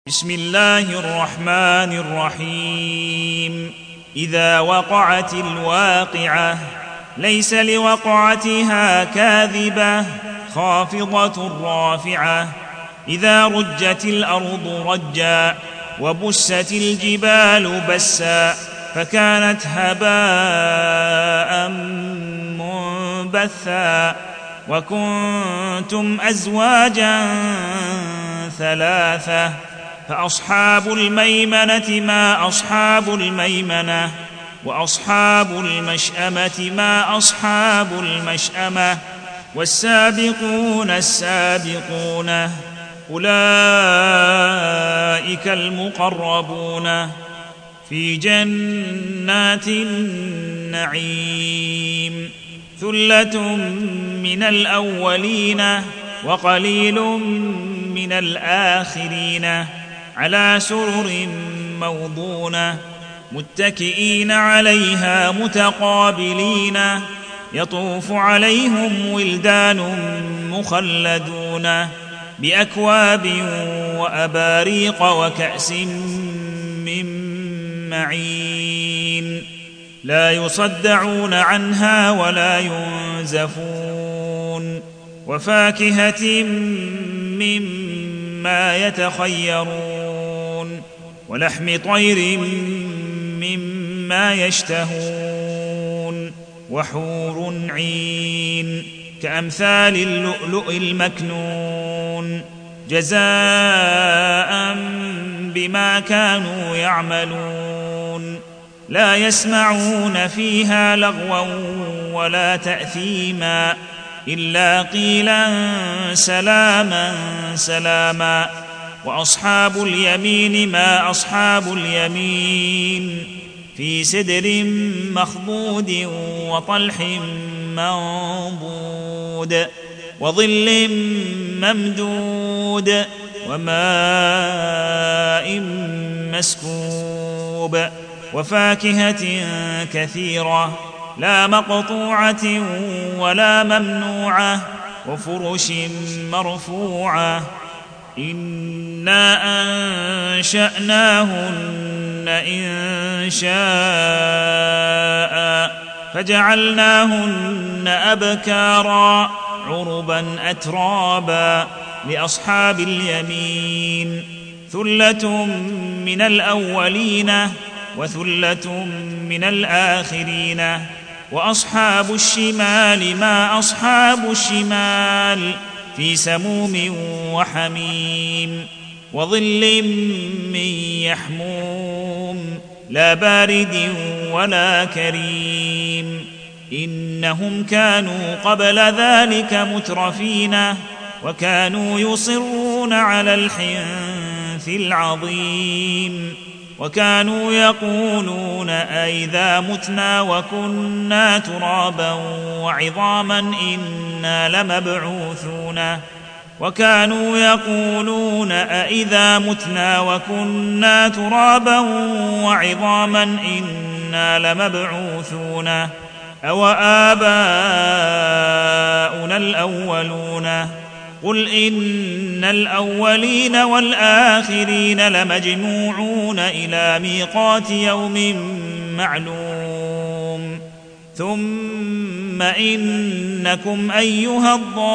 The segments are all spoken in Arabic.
بسم الله الرحمن الرحيم. إذا وقعت الواقعة ليس لوقعتها كاذبة خافضة رافعة. إذا رجت الأرض رجا وبست الجبال بسا فكانت هباء منبثا. وكنتم أزواجا ثلاثة فأصحاب الميمنة ما أصحاب الميمنة وأصحاب المشأمة ما أصحاب المشأمة والسابقون السابقون أولئك المقربون في جنات النعيم. ثلة من الأولين وقليل من الآخرين على سرر موضونة متكئين عليها متقابلين يطوف عليهم ولدان مخلدون بأكواب وأباريق وكأس من معين لا يصدعون عنها ولا ينزفون. وفاكهة مما يتخيرون ولحم طير مما يشتهون وحور عين كأمثال اللؤلؤ المكنون جزاء بما كانوا يعملون. لا يسمعون فيها لغوا ولا تأثيما إلا قيلا سلاما سلاما. وأصحاب اليمين ما أصحاب اليمين في سدر مخضود وطلح منضود وظل ممدود وماء مسكوب وفاكهة كثيرة لا مقطوعة ولا ممنوعة وفرش مرفوعة. إنا أنشأناهن إنشاء فجعلناهن أبكارا عربا أترابا لأصحاب اليمين. ثلة من الأولين وثلة من الآخرين. وأصحاب الشمال ما أصحاب الشمال في سموم وحميم وظل من يحموم لا بارد ولا كريم. إنهم كانوا قبل ذلك مترفين وكانوا يصرون على الحنث العظيم وكانوا يقولون أئذا متنا وكنا ترابا وعظاما إنا لمبعوثون. وكانوا يقولون أئذا متنا وكنا ترابا وعظاما إنا لمبعوثون أو آباؤنا الأولون. قل إن الأولين والآخرين لمجموعون إلى ميقات يوم معلوم. ثم إنكم أيها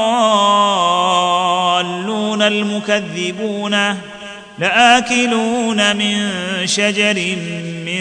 الضالون المكذبون لآكلون من شجر من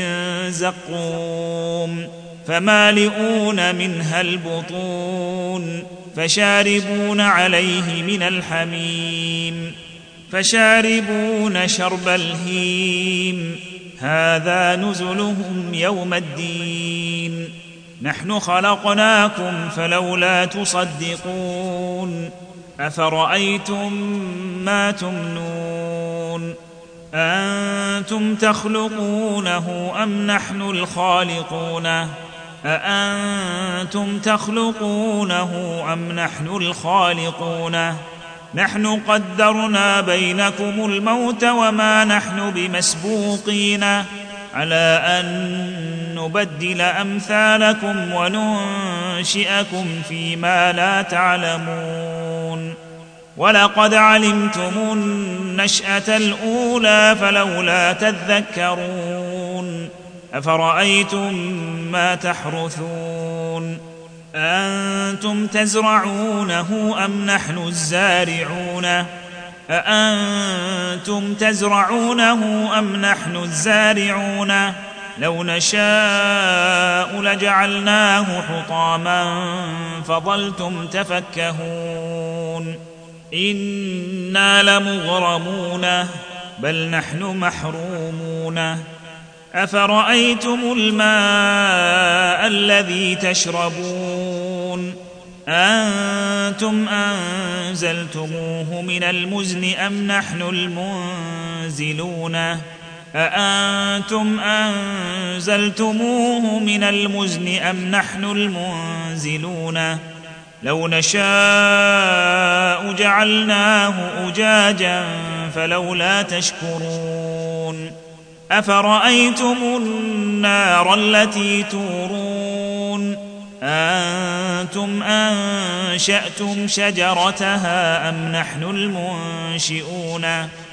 زقوم فمالئون منها البطون فشاربون عليه من الحميم فشاربون شرب الهيم هذا نزلهم يوم الدين. نحن خلقناكم فلولا تصدقون. أفرأيتم ما تمنون أأنتم تخلقونه أم نحن الخالقون أأنتم تخلقونه أم نحن الخالقون. نحن قدرنا بينكم الموت وما نحن بمسبوقين على أن نبدل أمثالكم وننشئكم فيما لا تعلمون. ولقد علمتم النشأة الأولى فلولا تذكرون أفرأيتم ما تحرثون أأنتم تزرعونه أم نحن الزارعون أأنتم تزرعونه أم نحن الزارعون لو نشاء لجعلناه حطاما فظلتم تفكهون إنا لمغرمون بل نحن محرومون أفرأيتم الماء الذي تشربون أنتم أنزلتموه من المزن أم نحن المنزلون أأنتم أنزلتموه من المزن أم نحن المنزلون لو نشاء جعلناه أجاجا فلولا تشكرون أفرأيتم النار التي تورون أنتم أنشأتم شجرتها أم نحن المنشئون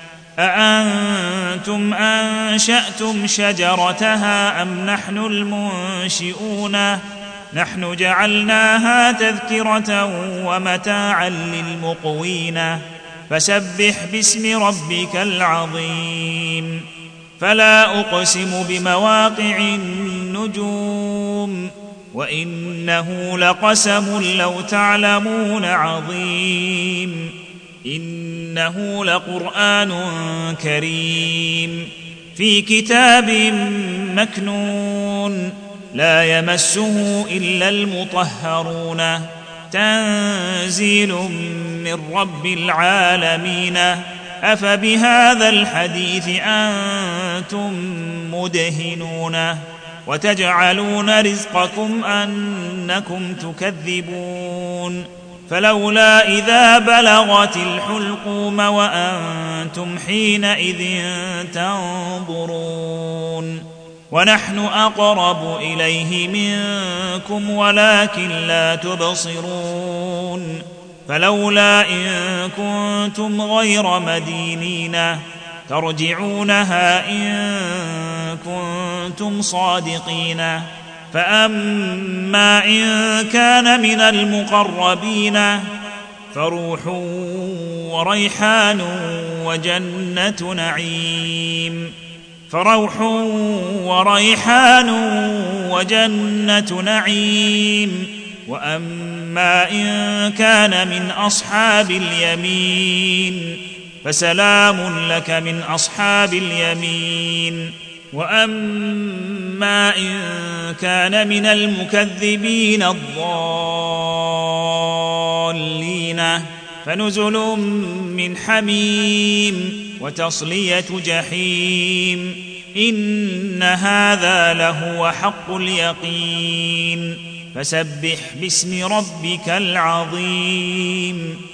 أأنتم أنشأتم شجرتها أم نحن المنشئون نحن جعلناها تذكرة ومتاعا للمقوين فسبح باسم ربك العظيم فلا أقسم بمواقع النجوم وإنه لقسم لو تعلمون عظيم إنه لقرآن كريم في كتاب مكنون لا يمسه إلا المطهرون تنزيل من رب العالمين أفبهذا الحديث أنتم مدهنون وتجعلون رزقكم أنكم تكذبون فلولا إذا بلغت الحلقوم وأنتم حينئذ تنظرون ونحن أقرب إليه منكم ولكن لا تبصرون فلولا إن كنتم غير مدينين ترجعونها إن كنتم صادقين فأما إن كان من المقربين فروح وريحان وجنة نعيم فروح وريحان وجنة نعيم وأما إن كان من أصحاب اليمين فسلام لك من أصحاب اليمين وأما إن كان من المكذبين الضالين فنزل من حميم وتصلية جحيم إن هذا لهو حق اليقين فسبح باسم ربك العظيم